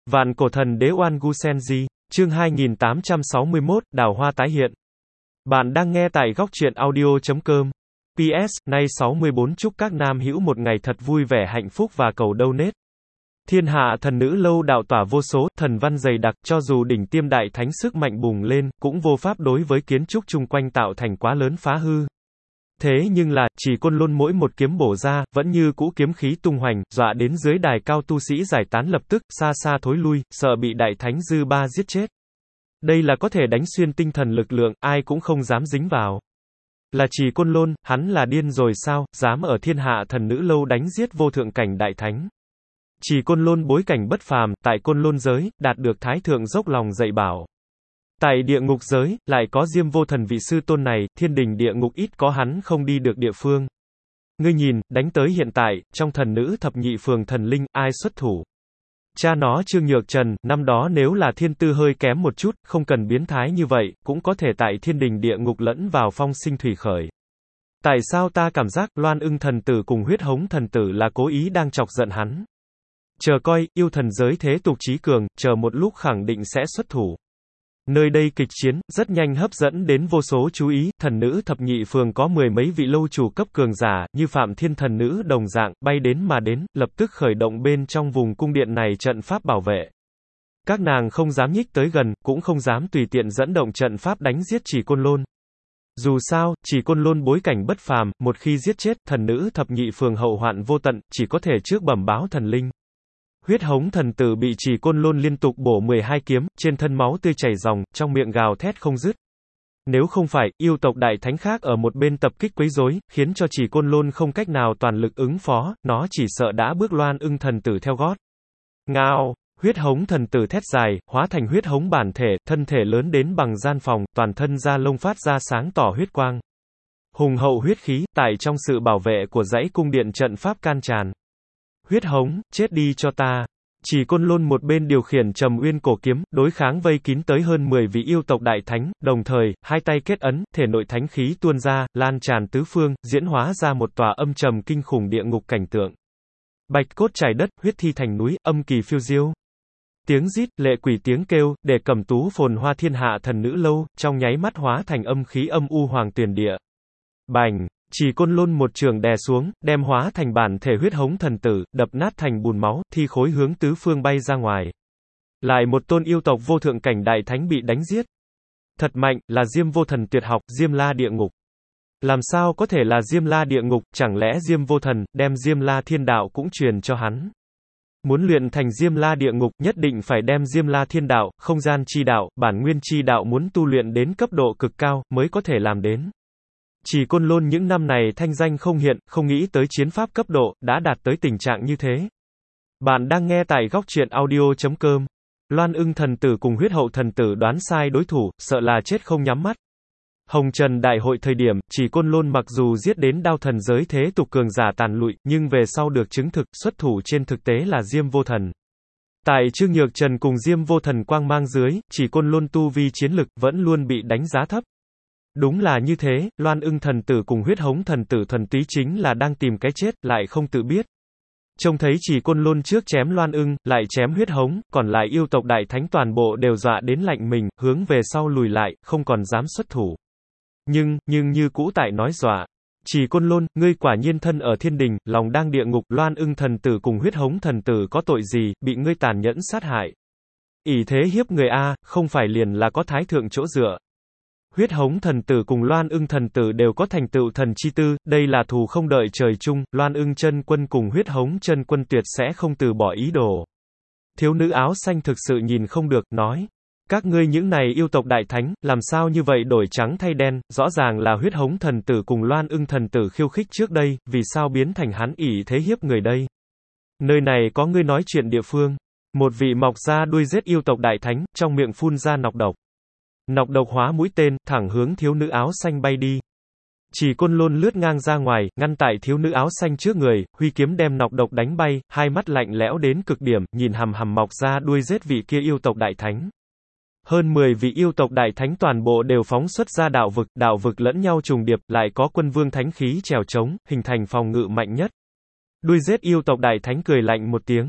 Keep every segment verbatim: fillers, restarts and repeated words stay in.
Vạn cổ thần đế Oan Gu Senji, chương hai nghìn tám trăm sáu mươi mốt, đào hoa tái hiện. Bạn đang nghe tại góc truyện audio chấm com. pê ét, nay sáu mươi bốn chúc các nam hữu một ngày thật vui vẻ hạnh phúc và cầu donate. Thiên hạ thần nữ lâu đạo tỏa vô số, thần văn dày đặc, cho dù đỉnh tiêm đại thánh sức mạnh bùng lên, cũng vô pháp đối với kiến trúc chung quanh tạo thành quá lớn phá hư. Thế nhưng là, chỉ Côn Lôn mỗi một kiếm bổ ra, vẫn như cũ kiếm khí tung hoành, dọa đến dưới đài cao tu sĩ giải tán lập tức, xa xa thối lui, sợ bị đại thánh dư ba giết chết. Đây là có thể đánh xuyên tinh thần lực lượng, ai cũng không dám dính vào. Là chỉ Côn Lôn, hắn là điên rồi sao, dám ở thiên hạ thần nữ lâu đánh giết vô thượng cảnh đại thánh. Chỉ Côn Lôn bối cảnh bất phàm, tại Côn Lôn giới, đạt được thái thượng dốc lòng dạy bảo. Tại địa ngục giới, lại có Diêm Vô Thần vị sư tôn này, thiên đình địa ngục ít có hắn không đi được địa phương. Ngươi nhìn, đánh tới hiện tại, trong thần nữ thập nhị phường thần linh, ai xuất thủ? Cha nó Trương Nhược Trần, năm đó nếu là thiên tư hơi kém một chút, không cần biến thái như vậy, cũng có thể tại thiên đình địa ngục lẫn vào phong sinh thủy khởi. Tại sao ta cảm giác, Loan Ưng thần tử cùng Huyết Hống thần tử là cố ý đang chọc giận hắn? Chờ coi, yêu thần giới thế tục trí cường, chờ một lúc khẳng định sẽ xuất thủ. Nơi đây kịch chiến, rất nhanh hấp dẫn đến vô số chú ý, thần nữ thập nhị phường có mười mấy vị lâu chủ cấp cường giả, như Phạm Thiên thần nữ đồng dạng, bay đến mà đến, lập tức khởi động bên trong vùng cung điện này trận pháp bảo vệ. Các nàng không dám nhích tới gần, cũng không dám tùy tiện dẫn động trận pháp đánh giết Chỉ Côn Lôn. Dù sao, Chỉ Côn Lôn bối cảnh bất phàm, một khi giết chết, thần nữ thập nhị phường hậu hoạn vô tận, chỉ có thể trước bẩm báo thần linh. Huyết Hống thần tử bị Chỉ Côn Lôn liên tục bổ mười hai kiếm, trên thân máu tươi chảy ròng, trong miệng gào thét không dứt. Nếu không phải, yêu tộc đại thánh khác ở một bên tập kích quấy rối, khiến cho Chỉ Côn Lôn không cách nào toàn lực ứng phó, nó chỉ sợ đã bước Loan Ưng thần tử theo gót. Ngao, Huyết Hống thần tử thét dài, hóa thành huyết hống bản thể, thân thể lớn đến bằng gian phòng, toàn thân da lông phát ra sáng tỏ huyết quang. Hùng hậu huyết khí, tại trong sự bảo vệ của dãy cung điện trận pháp can tràn. Huyết Hống, chết đi cho ta. Chỉ Côn Lôn một bên điều khiển Trầm Uyên cổ kiếm, đối kháng vây kín tới hơn mười vị yêu tộc đại thánh, đồng thời, hai tay kết ấn, thể nội thánh khí tuôn ra, lan tràn tứ phương, diễn hóa ra một tòa âm trầm kinh khủng địa ngục cảnh tượng. Bạch cốt trải đất, huyết thi thành núi, âm kỳ phiêu diêu. Tiếng rít, lệ quỷ tiếng kêu, để cầm tú phồn hoa thiên hạ thần nữ lâu, trong nháy mắt hóa thành âm khí âm u hoàng tuyền địa. Bành! Chỉ Côn Lôn một trường đè xuống, đem hóa thành bản thể Huyết Hống thần tử, đập nát thành bùn máu, thi khối hướng tứ phương bay ra ngoài. Lại một tôn yêu tộc vô thượng cảnh đại thánh bị đánh giết. Thật mạnh, là Diêm Vô Thần tuyệt học, Diêm La địa ngục. Làm sao có thể là Diêm La địa ngục, chẳng lẽ Diêm Vô Thần, đem Diêm La thiên đạo cũng truyền cho hắn? Muốn luyện thành Diêm La địa ngục, nhất định phải đem Diêm La thiên đạo, không gian chi đạo, bản nguyên chi đạo muốn tu luyện đến cấp độ cực cao, mới có thể làm đến. Chỉ Côn Lôn những năm này thanh danh không hiện, không nghĩ tới chiến pháp cấp độ, đã đạt tới tình trạng như thế. Bạn đang nghe tại góc truyện audio chấm com. Loan Ưng thần tử cùng Huyết Hậu thần tử đoán sai đối thủ, sợ là chết không nhắm mắt. Hồng Trần đại hội thời điểm, Chỉ Côn Lôn mặc dù giết đến đao thần giới thế tục cường giả tàn lụi, nhưng về sau được chứng thực, xuất thủ trên thực tế là Diêm Vô Thần. Tại Trương Nhược Trần cùng Diêm Vô Thần quang mang dưới, Chỉ Côn Lôn tu vi chiến lực, vẫn luôn bị đánh giá thấp. Đúng là như thế, Loan Ưng thần tử cùng Huyết Hống thần tử thuần túy chính là đang tìm cái chết, lại không tự biết. Trông thấy Chỉ Côn Lôn trước chém Loan Ưng, lại chém Huyết Hống, còn lại yêu tộc đại thánh toàn bộ đều dọa đến lạnh mình, hướng về sau lùi lại, không còn dám xuất thủ. Nhưng, nhưng như cũ tại nói dọa. Chỉ Côn Lôn, ngươi quả nhiên thân ở thiên đình, lòng đang địa ngục, Loan Ưng thần tử cùng Huyết Hống thần tử có tội gì, bị ngươi tàn nhẫn sát hại. Ỷ thế hiếp người a, không phải liền là có thái thượng chỗ dựa. Huyết Hống thần tử cùng Loan Ưng thần tử đều có thành tựu thần chi tư, đây là thù không đợi trời chung, Loan Ưng chân quân cùng Huyết Hống chân quân tuyệt sẽ không từ bỏ ý đồ. Thiếu nữ áo xanh thực sự nhìn không được, nói. Các ngươi những này yêu tộc đại thánh, làm sao như vậy đổi trắng thay đen, rõ ràng là Huyết Hống thần tử cùng Loan Ưng thần tử khiêu khích trước đây, vì sao biến thành hắn ỷ thế hiếp người đây? Nơi này có ngươi nói chuyện địa phương. Một vị mọc ra đuôi giết yêu tộc đại thánh, trong miệng phun ra nọc độc. Nọc độc hóa mũi tên, thẳng hướng thiếu nữ áo xanh bay đi. Chỉ Côn Lôn lướt ngang ra ngoài, ngăn tại thiếu nữ áo xanh trước người, huy kiếm đem nọc độc đánh bay, hai mắt lạnh lẽo đến cực điểm, nhìn hằm hằm mọc ra đuôi giết vị kia yêu tộc đại thánh. Hơn mười vị yêu tộc đại thánh toàn bộ đều phóng xuất ra đạo vực, đạo vực lẫn nhau trùng điệp, lại có quân vương thánh khí trèo trống, hình thành phòng ngự mạnh nhất. Đuôi giết yêu tộc đại thánh cười lạnh một tiếng.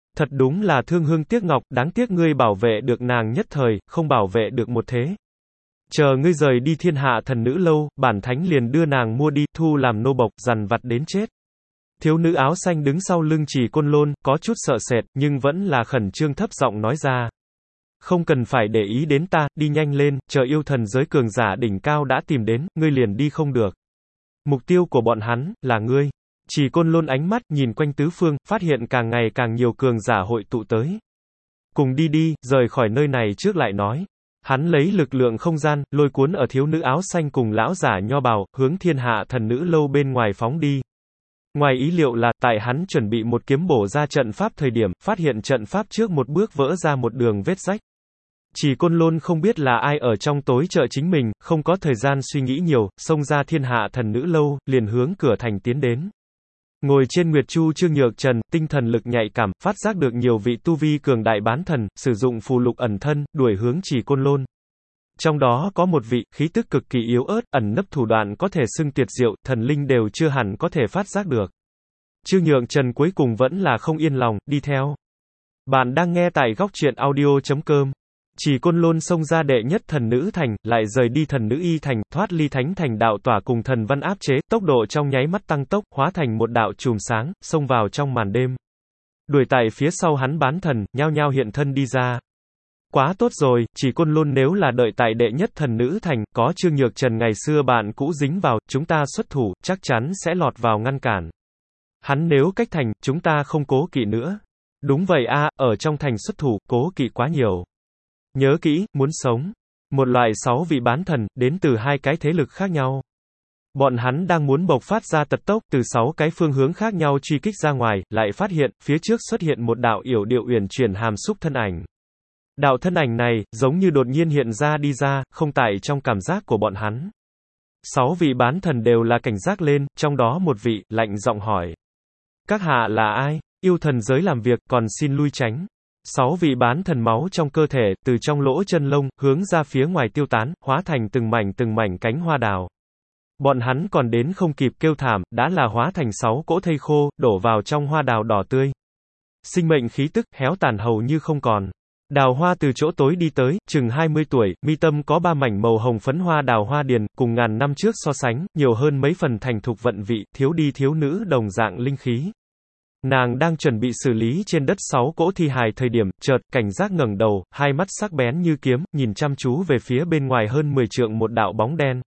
Thật đúng là thương hương tiếc ngọc, đáng tiếc ngươi bảo vệ được nàng nhất thời, không bảo vệ được một thế. Chờ ngươi rời đi thiên hạ thần nữ lâu, bản thánh liền đưa nàng mua đi, thu làm nô bộc, dằn vặt đến chết. Thiếu nữ áo xanh đứng sau lưng Trì Côn Lôn, có chút sợ sệt, nhưng vẫn là khẩn trương thấp giọng nói ra. Không cần phải để ý đến ta, đi nhanh lên, chờ yêu thần giới cường giả đỉnh cao đã tìm đến, ngươi liền đi không được. Mục tiêu của bọn hắn, là ngươi. Trì Côn Lôn ánh mắt, nhìn quanh tứ phương, phát hiện càng ngày càng nhiều cường giả hội tụ tới. Cùng đi đi, rời khỏi nơi này trước lại nói. Hắn lấy lực lượng không gian, lôi cuốn ở thiếu nữ áo xanh cùng lão giả nho bào, hướng thiên hạ thần nữ lâu bên ngoài phóng đi. Ngoài ý liệu là, tại hắn chuẩn bị một kiếm bổ ra trận pháp thời điểm, phát hiện trận pháp trước một bước vỡ ra một đường vết rách. Trì Côn Lôn không biết là ai ở trong tối trợ chính mình, không có thời gian suy nghĩ nhiều, xông ra thiên hạ thần nữ lâu, liền hướng cửa thành tiến đến. Ngồi trên Nguyệt Chu Trương Nhược Trần, tinh thần lực nhạy cảm, phát giác được nhiều vị tu vi cường đại bán thần, sử dụng phù lục ẩn thân, đuổi hướng Trì Côn Lôn. Trong đó có một vị, khí tức cực kỳ yếu ớt, ẩn nấp thủ đoạn có thể xưng tuyệt diệu, thần linh đều chưa hẳn có thể phát giác được. Trương Nhược Trần cuối cùng vẫn là không yên lòng, đi theo. Bạn đang nghe tại góc truyện audio chấm com. Trì Côn Lôn xông ra đệ nhất thần nữ thành, lại rời đi thần nữ y thành, thoát ly thánh thành đạo tỏa cùng thần văn áp chế, tốc độ trong nháy mắt tăng tốc, hóa thành một đạo chùm sáng, xông vào trong màn đêm. Đuổi tại phía sau hắn bán thần, nhao nhao hiện thân đi ra. Quá tốt rồi, Trì Côn Lôn nếu là đợi tại đệ nhất thần nữ thành, có Trương Nhược Trần ngày xưa bạn cũ dính vào, chúng ta xuất thủ, chắc chắn sẽ lọt vào ngăn cản. Hắn nếu cách thành, chúng ta không cố kỵ nữa. Đúng vậy a, ở trong thành xuất thủ, cố kỵ quá nhiều. Nhớ kỹ, muốn sống. Một loại sáu vị bán thần, đến từ hai cái thế lực khác nhau. Bọn hắn đang muốn bộc phát ra tật tốc, từ sáu cái phương hướng khác nhau truy kích ra ngoài, lại phát hiện, phía trước xuất hiện một đạo yểu điệu uyển chuyển hàm xúc thân ảnh. Đạo thân ảnh này, giống như đột nhiên hiện ra đi ra, không tại trong cảm giác của bọn hắn. Sáu vị bán thần đều là cảnh giác lên, trong đó một vị, lạnh giọng hỏi. Các hạ là ai? Yêu thần giới làm việc, còn xin lui tránh. Sáu vị bán thần máu trong cơ thể, từ trong lỗ chân lông, hướng ra phía ngoài tiêu tán, hóa thành từng mảnh từng mảnh cánh hoa đào. Bọn hắn còn đến không kịp kêu thảm, đã là hóa thành sáu cỗ thây khô, đổ vào trong hoa đào đỏ tươi. Sinh mệnh khí tức, héo tàn hầu như không còn. Đào hoa từ chỗ tối đi tới, chừng hai mươi tuổi, mi tâm có ba mảnh màu hồng phấn hoa đào hoa điền, cùng ngàn năm trước so sánh, nhiều hơn mấy phần thành thục vận vị, thiếu đi thiếu nữ đồng dạng linh khí. Nàng đang chuẩn bị xử lý trên đất sáu cỗ thi hài thời điểm, chợt, cảnh giác ngẩng đầu, hai mắt sắc bén như kiếm, nhìn chăm chú về phía bên ngoài hơn mười trượng một đạo bóng đen.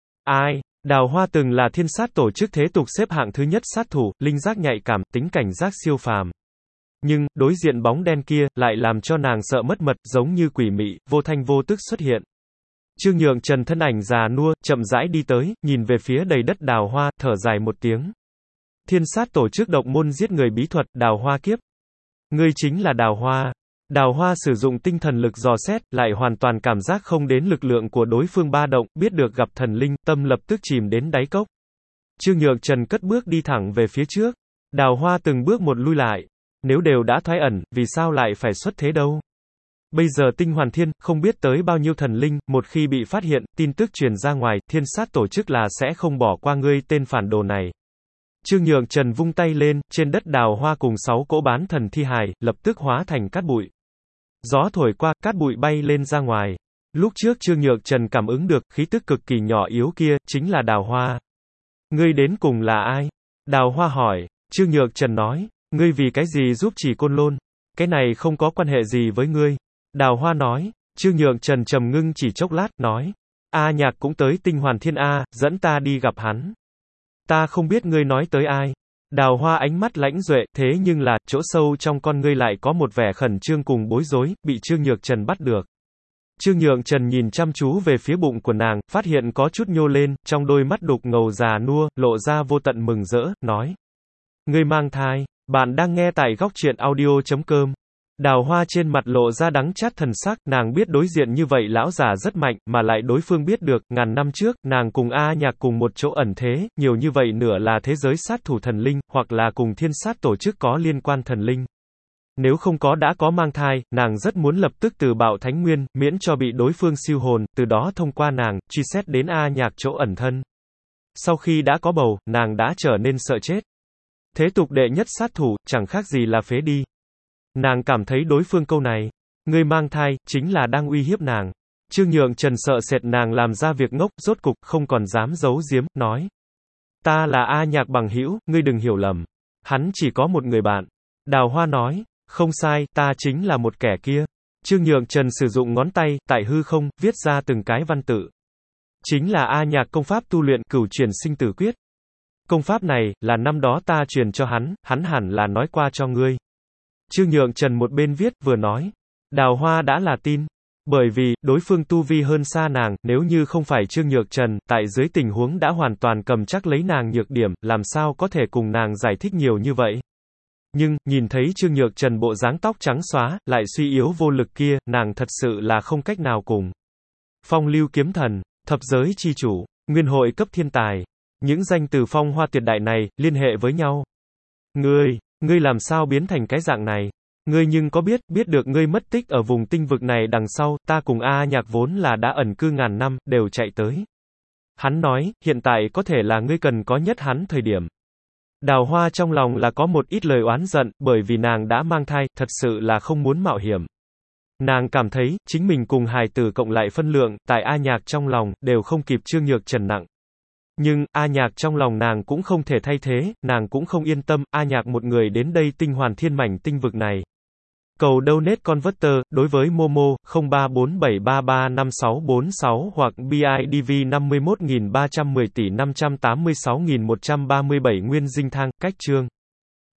Ai? Đào Hoa từng là thiên sát tổ chức thế tục xếp hạng thứ nhất sát thủ, linh giác nhạy cảm, tính cảnh giác siêu phàm. Nhưng, đối diện bóng đen kia, lại làm cho nàng sợ mất mật, giống như quỷ mị, vô thanh vô tức xuất hiện. Trương Nhược Trần thân ảnh già nua, chậm rãi đi tới, nhìn về phía đầy đất Đào Hoa, thở dài một tiếng. Thiên sát tổ chức độc môn giết người bí thuật, Đào Hoa kiếp. Ngươi chính là Đào Hoa. Đào Hoa sử dụng tinh thần lực dò xét, lại hoàn toàn cảm giác không đến lực lượng của đối phương ba động, biết được gặp thần linh, tâm lập tức chìm đến đáy cốc. Trương Nhược Trần cất bước đi thẳng về phía trước. Đào Hoa từng bước một lui lại. Nếu đều đã thoái ẩn, vì sao lại phải xuất thế đâu? Bây giờ Tinh Hoàn Thiên, không biết tới bao nhiêu thần linh, một khi bị phát hiện, tin tức truyền ra ngoài, thiên sát tổ chức là sẽ không bỏ qua ngươi tên phản đồ này. Trương Nhược Trần vung tay lên, trên đất Đào Hoa cùng sáu cỗ bán thần thi hài, lập tức hóa thành cát bụi. Gió thổi qua, cát bụi bay lên ra ngoài. Lúc trước Trương Nhược Trần cảm ứng được, khí tức cực kỳ nhỏ yếu kia, chính là Đào Hoa. Ngươi đến cùng là ai? Đào Hoa hỏi. Trương Nhược Trần nói, ngươi vì cái gì giúp Trì Côn Lôn? Cái này không có quan hệ gì với ngươi. Đào Hoa nói. Trương Nhược Trần trầm ngưng chỉ chốc lát, nói. A Nhạc cũng tới Tinh Hoàn Thiên A, dẫn ta đi gặp hắn. Ta không biết ngươi nói tới ai. Đào Hoa ánh mắt lãnh duệ, thế nhưng là, chỗ sâu trong con ngươi lại có một vẻ khẩn trương cùng bối rối, bị Trương Nhược Trần bắt được. Trương Nhược Trần nhìn chăm chú về phía bụng của nàng, phát hiện có chút nhô lên, trong đôi mắt đục ngầu già nua, lộ ra vô tận mừng rỡ, nói. Ngươi mang thai, bạn đang nghe tại góc truyện audio chấm com. Đào Hoa trên mặt lộ ra đắng chát thần sắc, nàng biết đối diện như vậy lão già rất mạnh, mà lại đối phương biết được, ngàn năm trước, nàng cùng A Nhạc cùng một chỗ ẩn thế, nhiều như vậy nửa là thế giới sát thủ thần linh, hoặc là cùng thiên sát tổ chức có liên quan thần linh. Nếu không có đã có mang thai, nàng rất muốn lập tức từ bạo thánh nguyên, miễn cho bị đối phương siêu hồn, từ đó thông qua nàng, truy xét đến A Nhạc chỗ ẩn thân. Sau khi đã có bầu, nàng đã trở nên sợ chết. Thế tục đệ nhất sát thủ, chẳng khác gì là phế đi. Nàng cảm thấy đối phương câu này, ngươi mang thai, chính là đang uy hiếp nàng. Trương Nhượng Trần sợ sệt nàng làm ra việc ngốc, rốt cục, không còn dám giấu giếm, nói. Ta là A Nhạc bằng hữu, ngươi đừng hiểu lầm. Hắn chỉ có một người bạn. Đào Hoa nói, không sai, ta chính là một kẻ kia. Trương Nhượng Trần sử dụng ngón tay, tại hư không, viết ra từng cái văn tự. Chính là A Nhạc công pháp tu luyện cửu truyền sinh tử quyết. Công pháp này, là năm đó ta truyền cho hắn, hắn hẳn là nói qua cho ngươi. Trương Nhượng Trần một bên viết, vừa nói. Đào Hoa đã là tin. Bởi vì, đối phương tu vi hơn xa nàng, nếu như không phải Trương Nhượng Trần, tại dưới tình huống đã hoàn toàn cầm chắc lấy nàng nhược điểm, làm sao có thể cùng nàng giải thích nhiều như vậy. Nhưng, nhìn thấy Trương Nhượng Trần bộ dáng tóc trắng xóa, lại suy yếu vô lực kia, nàng thật sự là không cách nào cùng. Phong lưu kiếm thần, thập giới chi chủ, nguyên hội cấp thiên tài. Những danh từ phong hoa tuyệt đại này, liên hệ với nhau. Ngươi, ngươi làm sao biến thành cái dạng này? Ngươi nhưng có biết, biết được ngươi mất tích ở vùng tinh vực này đằng sau, ta cùng A Nhạc vốn là đã ẩn cư ngàn năm, đều chạy tới. Hắn nói, hiện tại có thể là ngươi cần có nhất hắn thời điểm. Đào Hoa trong lòng là có một ít lời oán giận, bởi vì nàng đã mang thai, thật sự là không muốn mạo hiểm. Nàng cảm thấy, chính mình cùng hài tử cộng lại phân lượng, tại A Nhạc trong lòng, đều không kịp Trương Nhược Trần nặng. Nhưng, A Nhạc trong lòng nàng cũng không thể thay thế, nàng cũng không yên tâm, A Nhạc một người đến đây tinh hoàn thiên mảnh tinh vực này. Cầu donate converter, đối với Momo, không ba bốn bảy ba ba năm sáu bốn sáu hoặc bê i đê vê năm mươi mốt nghìn ba trăm mười tỷ năm trăm tám mươi sáu nghìn một trăm ba mươi bảy Nguyên Dinh Thang, cách chương.